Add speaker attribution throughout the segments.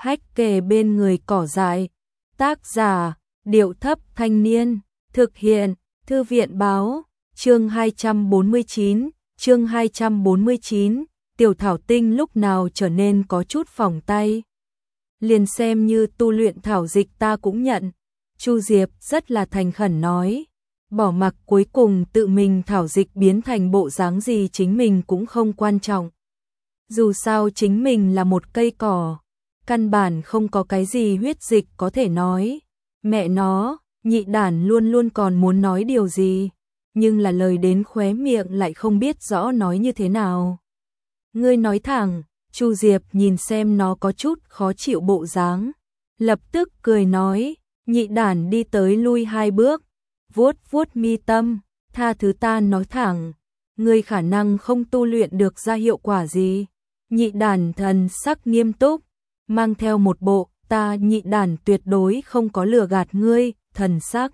Speaker 1: hách kề bên người cỏ dại. Tác giả, Điệu Thấp Thanh Niên. Thực hiện, Thư viện Báo. Chương 249, chương 249, Tiểu Thảo Tinh lúc nào trở nên có chút phỏng tay. Liền xem như tu luyện thảo dịch ta cũng nhận. Chu Diệp rất là thành khẩn nói. Bỏ mặc cuối cùng tự mình thảo dịch biến thành bộ dáng gì chính mình cũng không quan trọng. Dù sao chính mình là một cây cỏ, căn bản không có cái gì huyết dịch có thể nói. Mẹ nó, nhị đản luôn luôn còn muốn nói điều gì, nhưng là lời đến khóe miệng lại không biết rõ nói như thế nào. Ngươi nói thẳng. Chu Diệp nhìn xem nó có chút khó chịu bộ dáng, lập tức cười nói, nhị đản đi tới lui 2 bước, vuốt vuốt mi tâm, tha thứ ta nói thẳng, ngươi khả năng không tu luyện được ra hiệu quả gì. Nhị đản thần sắc nghiêm túc, mang theo một bộ, ta nhị đản tuyệt đối không có lừa gạt ngươi, thần sắc.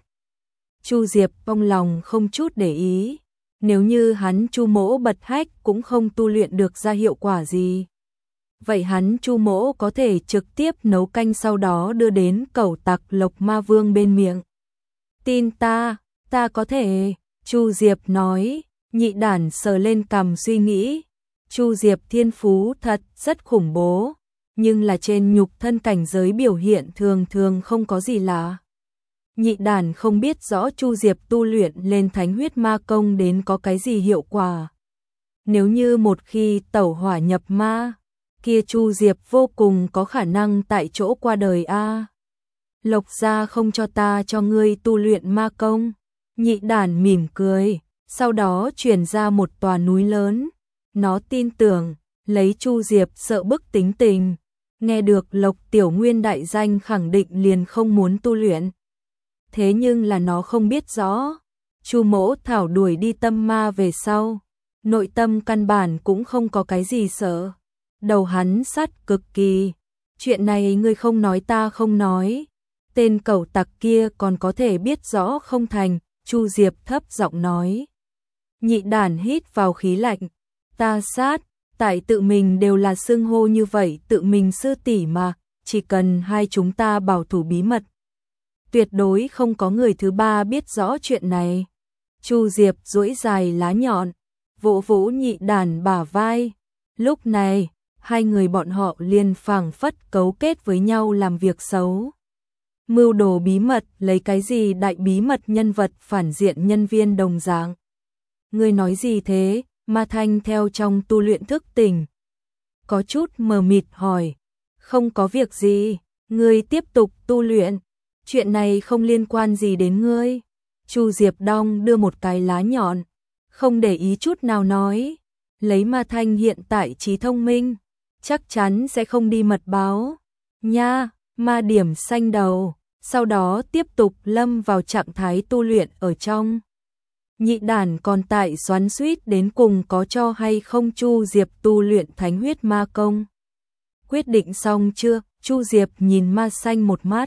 Speaker 1: Chu Diệp trong lòng không chút để ý, nếu như hắn Chu Mỗ bật hách cũng không tu luyện được ra hiệu quả gì. Vậy hắn Chu Mỗ có thể trực tiếp nấu canh sau đó đưa đến cẩu tặc Lộc Ma Vương bên miệng. Tin ta có thể, Chu Diệp nói. Nhị đản sờ lên cằm suy nghĩ, Chu Diệp thiên phú thật rất khủng bố, nhưng là trên nhục thân cảnh giới biểu hiện thường thường không có gì lạ. Nhị đản không biết rõ Chu Diệp tu luyện lên thánh huyết ma công đến có cái gì hiệu quả. Nếu như một khi tẩu hỏa nhập ma, kia Chu Diệp vô cùng có khả năng tại chỗ qua đời a. Lộc gia không cho ta cho ngươi tu luyện ma công. Nhị đản mỉm cười, sau đó chuyển ra một tòa núi lớn. Nó tin tưởng, lấy Chu Diệp sợ bức tính tình, nghe được Lộc Tiểu Nguyên đại danh khẳng định liền không muốn tu luyện. Thế nhưng là nó không biết rõ, Chu Mỗ thảo đuổi đi tâm ma về sau, nội tâm căn bản cũng không có cái gì sợ. Đầu hắn sắt cực kỳ, chuyện này ngươi không nói ta không nói, tên cẩu tặc kia còn có thể biết rõ không thành. Chu Diệp thấp giọng nói. Nhị đản hít vào khí lạnh, ta sát, tại tự mình đều là xưng hô như vậy, tự mình sư tỷ mà, chỉ cần hai chúng ta bảo thủ bí mật, tuyệt đối không có người thứ ba biết rõ chuyện này. Chu Diệp duỗi dài lá nhọn, vỗ vỗ nhị đản bả vai. Lúc này, hai người bọn họ liền phảng phất cấu kết với nhau làm việc xấu. Mưu đồ bí mật, lấy cái gì đại bí mật nhân vật phản diện nhân viên đồng dạng. Ngươi nói gì thế? Ma Thanh theo trong tu luyện thức tỉnh, có chút mờ mịt hỏi. Không có việc gì, ngươi tiếp tục tu luyện, chuyện này không liên quan gì đến ngươi. Chu Diệp đong đưa một cái lá nhọn, không để ý chút nào nói, lấy Ma Thanh hiện tại trí thông minh, chắc chắn sẽ không đi mật báo. Nha, ma điểm xanh đầu, sau đó tiếp tục lâm vào trạng thái tu luyện ở trong. Nhị đản còn tại xoắn xuýt đến cùng có cho hay không Chu Diệp tu luyện thánh huyết ma công. Quyết định xong chưa? Chu Diệp nhìn ma xanh một mắt,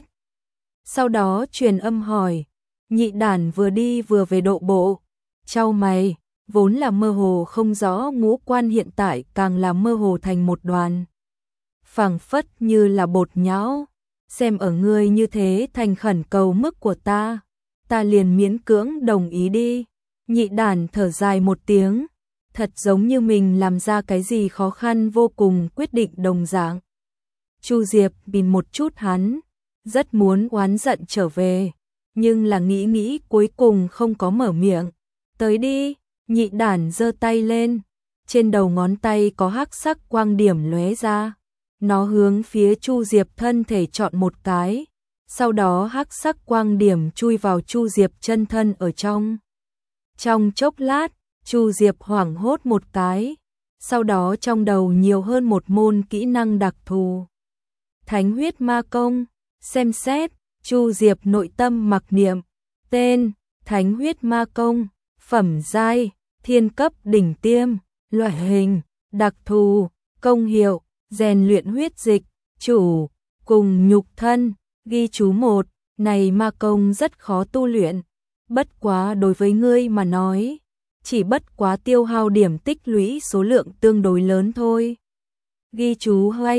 Speaker 1: sau đó truyền âm hỏi. Nhị đản vừa đi vừa về độ bộ, chau mày, vốn là mơ hồ không rõ ngũ quan hiện tại càng là mơ hồ thành một đoàn, phảng phất như là bột nhão. Xem ở ngươi như thế thành khẩn cầu mức của ta liền miễn cưỡng đồng ý đi. Nhị đản thở dài một tiếng, thật giống như mình làm ra cái gì khó khăn vô cùng quyết định đồng dạng. Chu Diệp nhìn một chút hắn, rất muốn oán giận trở về, nhưng là nghĩ cuối cùng không có mở miệng. Tới đi, nhị đản giơ tay lên, trên đầu ngón tay có hắc sắc quang điểm lóe ra. Nó hướng phía Chu Diệp thân thể chọn một cái, sau đó hắc sắc quang điểm chui vào Chu Diệp chân thân ở trong. Trong chốc lát, Chu Diệp hoảng hốt một cái, sau đó trong đầu nhiều hơn một môn kỹ năng đặc thù. Thánh huyết ma công, xem xét, Chu Diệp nội tâm mặc niệm, tên, Thánh huyết ma công, phẩm giai, thiên cấp đỉnh tiêm, loại hình, đặc thù, công hiệu, rèn luyện huyết dịch, chủ, cùng nhục thân. Ghi chú 1, này ma công rất khó tu luyện, bất quá đối với ngươi mà nói, chỉ bất quá tiêu hao điểm tích lũy số lượng tương đối lớn thôi. Ghi chú 2,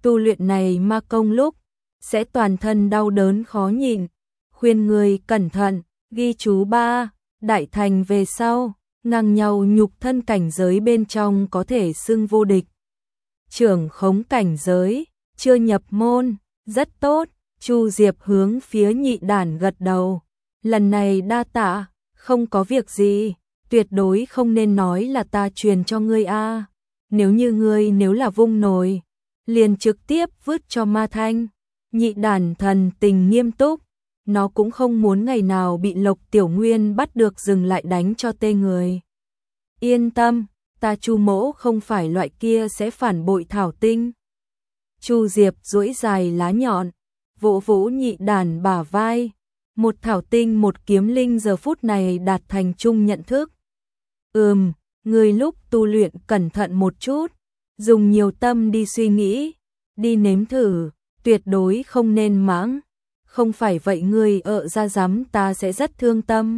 Speaker 1: tu luyện này ma công lúc, sẽ toàn thân đau đớn khó nhịn. Khuyên người cẩn thận, ghi chú 3, đại thành về sau, ngang nhau nhục thân cảnh giới bên trong có thể xưng vô địch. Trưởng khống cảnh giới, chưa nhập môn, rất tốt. Chu Diệp hướng phía Nhị Đản gật đầu. Lần này đa tạ, không có việc gì, tuyệt đối không nên nói là ta truyền cho ngươi a. Nếu như ngươi nếu là vung nổi, liền trực tiếp vứt cho Ma Thanh. Nhị Đản thần tình nghiêm túc, nó cũng không muốn ngày nào bị Lộc Tiểu Nguyên bắt được dừng lại đánh cho tê người. Yên tâm, ta Chu mỗ không phải loại kia sẽ phản bội Thảo Tinh. Chu Diệp duỗi dài lá nhọn, vỗ vỗ Nhị Đản bả vai. Một Thảo Tinh một kiếm linh giờ phút này đạt thành chung nhận thức. Người lúc tu luyện cẩn thận một chút, dùng nhiều tâm đi suy nghĩ, đi nếm thử, tuyệt đối không nên mắng. Không phải vậy ngươi ra dám ta sẽ rất thương tâm.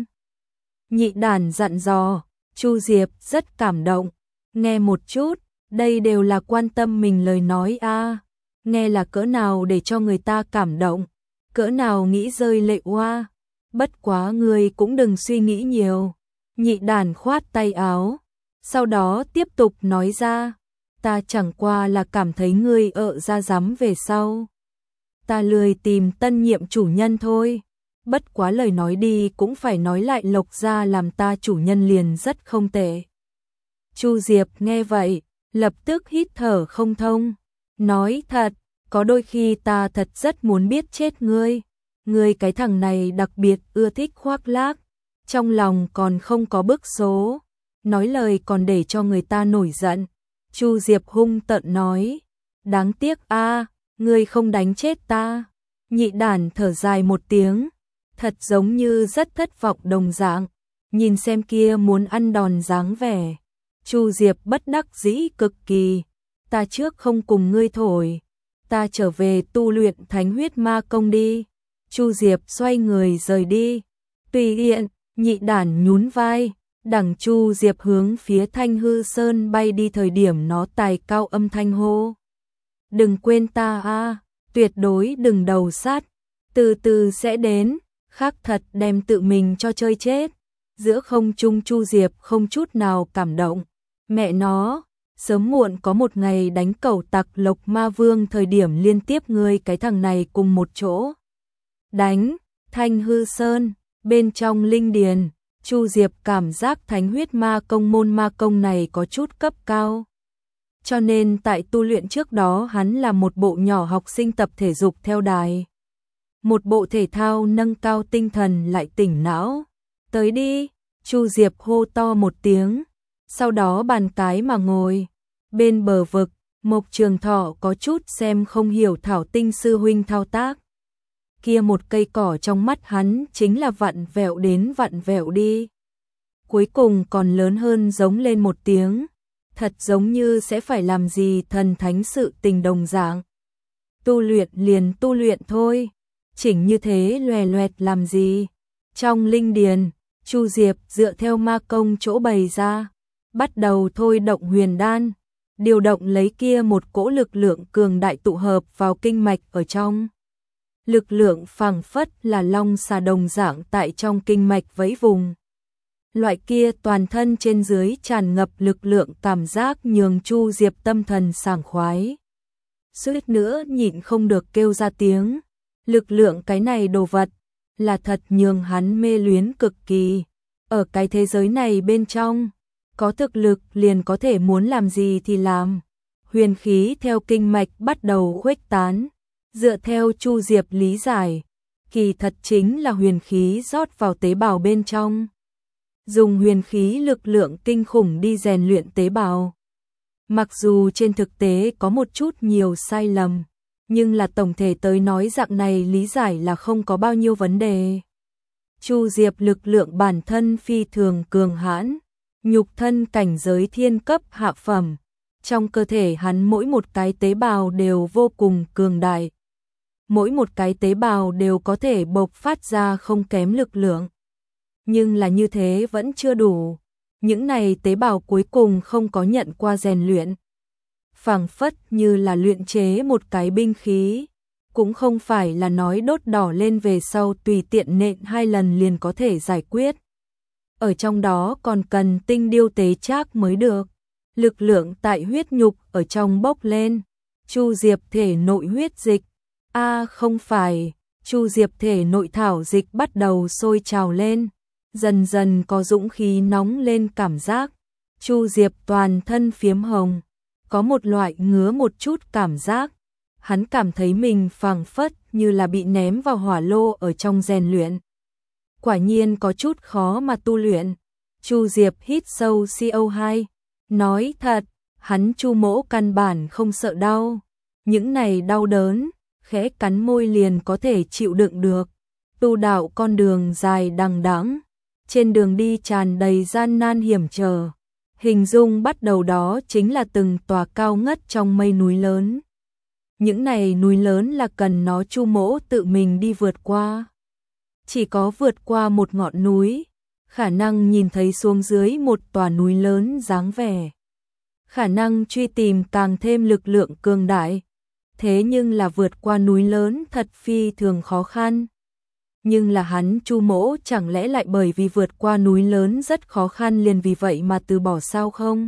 Speaker 1: Nhị Đản dặn dò. Chu Diệp rất cảm động, nghe một chút, đây đều là quan tâm mình lời nói a. Nghe là cỡ nào để cho người ta cảm động, cỡ nào nghĩ rơi lệ oa. Bất quá ngươi cũng đừng suy nghĩ nhiều. Nhị Đản khoát tay áo, sau đó tiếp tục nói ra, ta chẳng qua là cảm thấy ngươi ra dám về sau. Ta lười tìm tân nhiệm chủ nhân thôi. Bất quá lời nói đi cũng phải nói lại, Lộc gia làm ta chủ nhân liền rất không tệ. Chu Diệp nghe vậy, lập tức hít thở không thông. Nói thật, có đôi khi ta thật rất muốn biết chết ngươi. Ngươi cái thằng này đặc biệt ưa thích khoác lác, trong lòng còn không có bức số, nói lời còn để cho người ta nổi giận. Chu Diệp hung tợn nói, đáng tiếc a, ngươi không đánh chết ta. Nhị Đản thở dài một tiếng, thật giống như rất thất vọng đồng dạng, nhìn xem kia muốn ăn đòn dáng vẻ. Chu Diệp bất đắc dĩ cực kỳ, ta trước không cùng ngươi thổi, ta trở về tu luyện Thánh Huyết Ma Công đi. Chu Diệp xoay người rời đi. Tùy tiện, Nhị Đản nhún vai, đằng Chu Diệp hướng phía Thanh Hư Sơn bay đi thời điểm nó tài cao âm thanh hô. Đừng quên ta a, tuyệt đối đừng đầu sát, từ từ sẽ đến. Khác thật đem tự mình cho chơi chết. Giữa không trung Chu Diệp không chút nào cảm động. Mẹ nó, sớm muộn có một ngày đánh cẩu tặc Lộc Ma Vương thời điểm liên tiếp ngươi cái thằng này cùng một chỗ. Đánh, Thanh Hư Sơn, bên trong linh điền, Chu Diệp cảm giác Thánh Huyết Ma Công môn ma công này có chút cấp cao. Cho nên tại tu luyện trước đó hắn là một bộ nhỏ học sinh tập thể dục theo đài. Một bộ thể thao nâng cao tinh thần lại tỉnh não. Tới đi, Chu Diệp hô to một tiếng, sau đó bàn cái mà ngồi. Bên bờ vực, Mộc Trường Thọ có chút xem không hiểu Thảo Tinh sư huynh thao tác. Kia một cây cỏ trong mắt hắn chính là vặn vẹo đến vặn vẹo đi. Cuối cùng còn lớn hơn giống lên một tiếng, thật giống như sẽ phải làm gì thần thánh sự tình đồng dạng. Tu luyện liền tu luyện thôi. Chỉnh như thế loè loẹt làm gì? Trong linh điền, Chu Diệp dựa theo ma công chỗ bày ra, bắt đầu thôi động huyền đan, điều động lấy kia một cỗ lực lượng cường đại tụ hợp vào kinh mạch ở trong. Lực lượng phảng phất là long xà đồng dạng tại trong kinh mạch vẫy vùng. Loại kia toàn thân trên dưới tràn ngập lực lượng cảm giác nhường Chu Diệp tâm thần sảng khoái. Suýt nữa nhịn không được kêu ra tiếng. Lực lượng cái này đồ vật là thật nhường hắn mê luyến cực kỳ. Ở cái thế giới này bên trong, có thực lực liền có thể muốn làm gì thì làm. Huyền khí theo kinh mạch bắt đầu khuếch tán. Dựa theo Chu Diệp lý giải, kỳ thật chính là huyền khí rót vào tế bào bên trong. Dùng huyền khí lực lượng kinh khủng đi rèn luyện tế bào. Mặc dù trên thực tế có một chút nhiều sai lầm, nhưng là tổng thể tới nói dạng này lý giải là không có bao nhiêu vấn đề. Chu Diệp lực lượng bản thân phi thường cường hãn, nhục thân cảnh giới thiên cấp hạ phẩm. Trong cơ thể hắn mỗi một cái tế bào đều vô cùng cường đại. Mỗi một cái tế bào đều có thể bộc phát ra không kém lực lượng. Nhưng là như thế vẫn chưa đủ. Những này tế bào cuối cùng không có nhận qua rèn luyện. phảng phất như là luyện chế một cái binh khí, cũng không phải là nói đốt đỏ lên về sau tùy tiện nện 2 lần liền có thể giải quyết. Ở trong đó còn cần tinh điêu tế trác mới được. Lực lượng tại huyết nhục ở trong bốc lên. Chu Diệp thể nội huyết dịch. Không phải, Chu Diệp thể nội thảo dịch bắt đầu sôi trào lên, dần dần có dũng khí nóng lên cảm giác. Chu Diệp toàn thân phiếm hồng, có một loại ngứa một chút cảm giác. Hắn cảm thấy mình phảng phất như là bị ném vào hỏa lô ở trong rèn luyện. Quả nhiên có chút khó mà tu luyện. Chu Diệp hít sâu CO2, nói thật, hắn Chu Mỗ căn bản không sợ đau. Những này đau đớn, khẽ cắn môi liền có thể chịu đựng được. Tu đạo con đường dài đằng đẵng, trên đường đi tràn đầy gian nan hiểm trở. Hình dung bắt đầu đó chính là từng tòa cao ngất trong mây núi lớn. Những này núi lớn là cần nó Chu Mỗ tự mình đi vượt qua. Chỉ có vượt qua một ngọn núi, khả năng nhìn thấy xuống dưới một tòa núi lớn dáng vẻ. Khả năng truy tìm càng thêm lực lượng cường đại. Thế nhưng là vượt qua núi lớn thật phi thường khó khăn. Nhưng là hắn Chu Mỗ chẳng lẽ lại bởi vì vượt qua núi lớn rất khó khăn liền vì vậy mà từ bỏ sao không?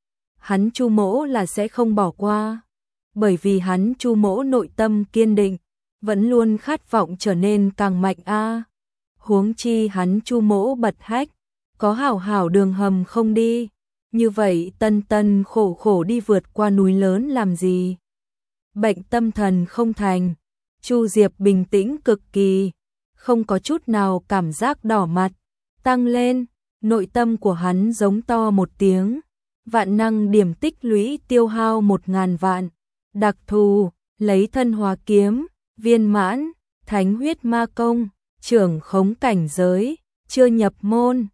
Speaker 1: Hắn Chu Mỗ là sẽ không bỏ qua. Bởi vì hắn Chu Mỗ nội tâm kiên định, vẫn luôn khát vọng trở nên càng mạnh huống chi hắn Chu Mỗ bật hách, có hảo hảo đường hầm không đi. Như vậy tân tân khổ khổ đi vượt qua núi lớn làm gì? Bệnh tâm thần không thành. Chu Diệp bình tĩnh cực kỳ, không có chút nào cảm giác đỏ mặt, tăng lên, nội tâm của hắn giống to một tiếng. Vạn năng điểm tích lũy tiêu hao 1000 vạn. Đặc thù, lấy thân hóa kiếm, viên mãn, thánh huyết ma công, trưởng khống cảnh giới, chưa nhập môn,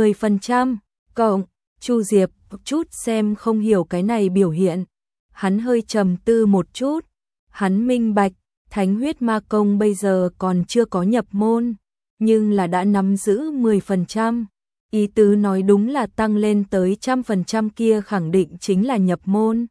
Speaker 1: 10%, cộng. Chu Diệp chút xem không hiểu cái này biểu hiện. Hắn hơi trầm tư một chút, hắn minh bạch, thánh huyết ma công bây giờ còn chưa có nhập môn, nhưng là đã nắm giữ 10%. Ý tứ nói đúng là tăng lên tới 100% kia khẳng định chính là nhập môn.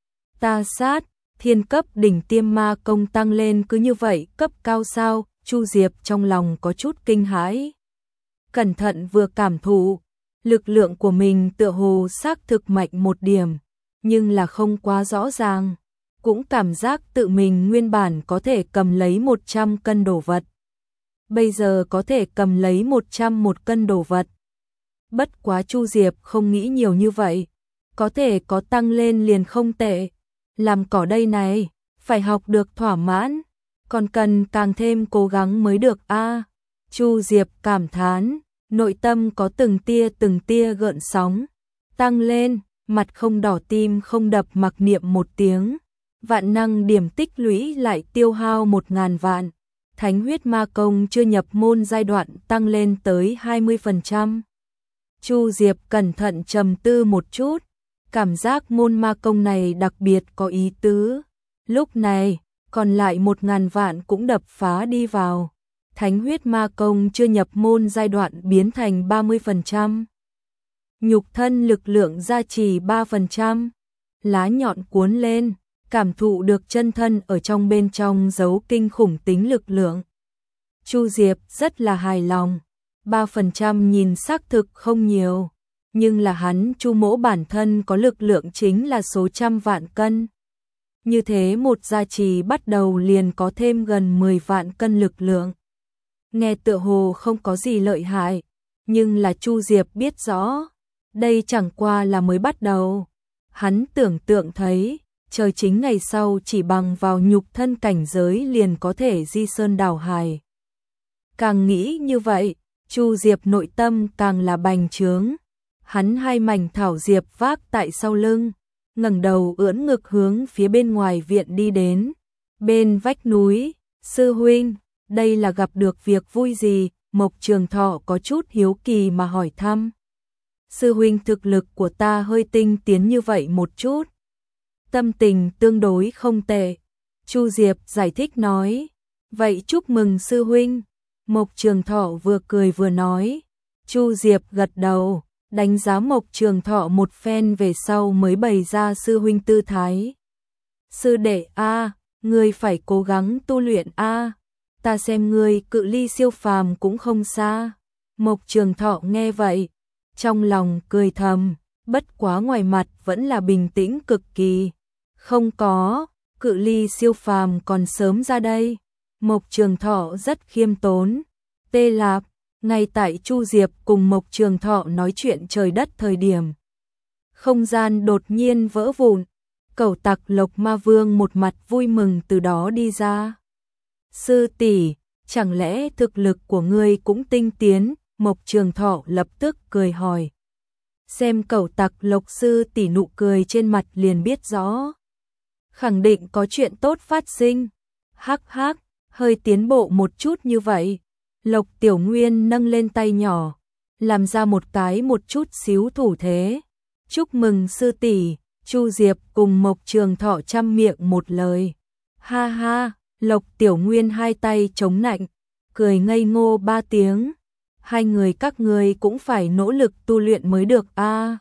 Speaker 1: Ta sát, thiên cấp đỉnh tiêm ma công tăng lên cứ như vậy cấp cao sao? Chu Diệp trong lòng có chút kinh hãi. Cẩn thận vừa cảm thụ, lực lượng của mình tựa hồ xác thực mạnh một điểm, nhưng là không quá rõ ràng. Cũng cảm giác tự mình nguyên bản có thể cầm lấy 100 cân đồ vật. Bây giờ có thể cầm lấy 101 cân đồ vật. Bất quá Chu Diệp không nghĩ nhiều như vậy. Có thể có tăng lên liền không tệ. Làm cỏ đây này, phải học được thỏa mãn. Còn cần càng thêm cố gắng mới được Chu Diệp cảm thán, nội tâm có từng tia gợn sóng. Tăng lên, mặt không đỏ tim không đập mặc niệm một tiếng. Vạn năng điểm tích lũy lại tiêu hao 1000 vạn. Thánh huyết ma công chưa nhập môn giai đoạn tăng lên tới 20%. Chu Diệp cẩn thận trầm tư một chút, cảm giác môn ma công này đặc biệt có ý tứ. Lúc này, còn lại 1000 vạn cũng đập phá đi vào. Thánh huyết ma công chưa nhập môn giai đoạn biến thành 30%. Nhục thân lực lượng gia trì 3%. Lá nhọn cuốn lên, cảm thụ được chân thân ở trong bên trong giấu kinh khủng tính lực lượng. Chu Diệp rất là hài lòng. 3% nhìn xác thực không nhiều, nhưng là hắn Chu Mỗ bản thân có lực lượng chính là số trăm vạn cân. Như thế một gia trì bắt đầu liền có thêm gần 10 vạn cân lực lượng. Nghe tựa hồ không có gì lợi hại, nhưng là Chu Diệp biết rõ, đây chẳng qua là mới bắt đầu. Hắn tưởng tượng thấy, trời chính ngày sau chỉ bằng vào nhục thân cảnh giới liền có thể di sơn đảo hải. Càng nghĩ như vậy, Chu Diệp nội tâm càng là bành trướng. Hắn hai mảnh thảo diệp vác tại sau lưng, ngẩng đầu ưỡn ngực hướng phía bên ngoài viện đi đến. Bên vách núi, sư huynh, đây là gặp được việc vui gì? Mộc Trường Thọ có chút hiếu kỳ mà hỏi thăm. Sư huynh, thực lực của ta hơi tinh tiến như vậy một chút. Tâm tình tương đối không tệ. Chu Diệp giải thích nói. Vậy chúc mừng sư huynh. Mộc Trường Thọ vừa cười vừa nói. Chu Diệp gật đầu, đánh giá Mộc Trường Thọ một phen về sau mới bày ra sư huynh tư thái. Sư đệ a, ngươi phải cố gắng tu luyện a, ta xem ngươi cự ly siêu phàm cũng không xa. Mộc Trường Thọ nghe vậy, trong lòng cười thầm, bất quá ngoài mặt vẫn là bình tĩnh cực kỳ. Không có, cự ly siêu phàm còn sớm ra đây. Mộc Trường Thọ rất khiêm tốn. Tê Lạp, ngay tại Chu Diệp cùng Mộc Trường Thọ nói chuyện trời đất thời điểm, không gian đột nhiên vỡ vụn. Cẩu Tặc Lộc Ma Vương một mặt vui mừng từ đó đi ra. Sư tỷ, chẳng lẽ thực lực của ngươi cũng tinh tiến? Mộc Trường Thọ lập tức cười hỏi. Xem Cẩu Tặc Lộc sư tỷ nụ cười trên mặt liền biết rõ, khẳng định có chuyện tốt phát sinh. Hắc hắc, hơi tiến bộ một chút như vậy. Lộc Tiểu Nguyên nâng lên tay nhỏ, làm ra một chút xíu thủ thế. Chúc mừng sư tỷ. Chu Diệp cùng Mộc Trường Thọ chăm miệng một lời. Ha ha, Lộc Tiểu Nguyên hai tay chống nạnh, cười ngây ngô ba tiếng. Hai người các ngươi cũng phải nỗ lực tu luyện mới được a.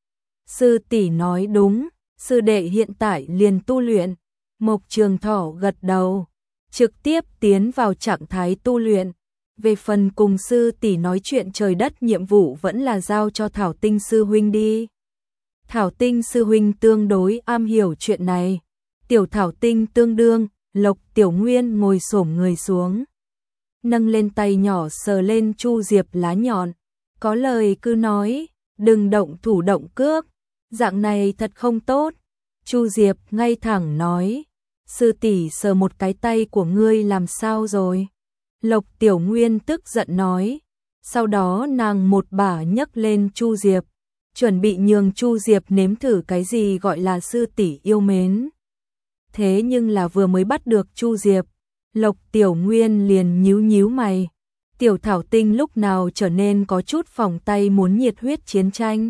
Speaker 1: Sư tỷ nói đúng, sư đệ hiện tại liền tu luyện. Mộc Trường Thọ gật đầu, trực tiếp tiến vào trạng thái tu luyện. Về phần cùng sư tỷ nói chuyện trời đất nhiệm vụ vẫn là giao cho Thảo Tinh sư huynh đi. Thảo Tinh sư huynh tương đối am hiểu chuyện này. Tiểu Thảo Tinh tương đương, Lộc Tiểu Nguyên ngồi xổm người xuống, nâng lên tay nhỏ sờ lên Chu Diệp lá nhọn, có lời cứ nói, đừng động thủ động cước, dạng này thật không tốt. Chu Diệp ngay thẳng nói, sư tỷ sờ một cái tay của ngươi làm sao rồi? Lộc Tiểu Nguyên tức giận nói, sau đó nàng một bả nhấc lên Chu Diệp, chuẩn bị nhường Chu Diệp nếm thử cái gì gọi là sư tỷ yêu mến. Thế nhưng là vừa mới bắt được Chu Diệp, Lộc Tiểu Nguyên liền nhíu nhíu mày. Tiểu Thảo Tinh lúc nào trở nên có chút phòng tay muốn nhiệt huyết chiến tranh.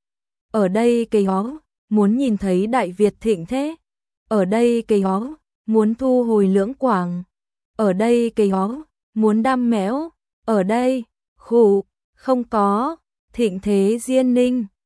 Speaker 1: Ở đây cây hó, muốn nhìn thấy Đại Việt thịnh thế. Ở đây cây hó, muốn thu hồi Lưỡng Quảng. Ở đây cây hó, muốn đam mẽo. Ở đây, khụ, không có, thịnh thế Diên Ninh.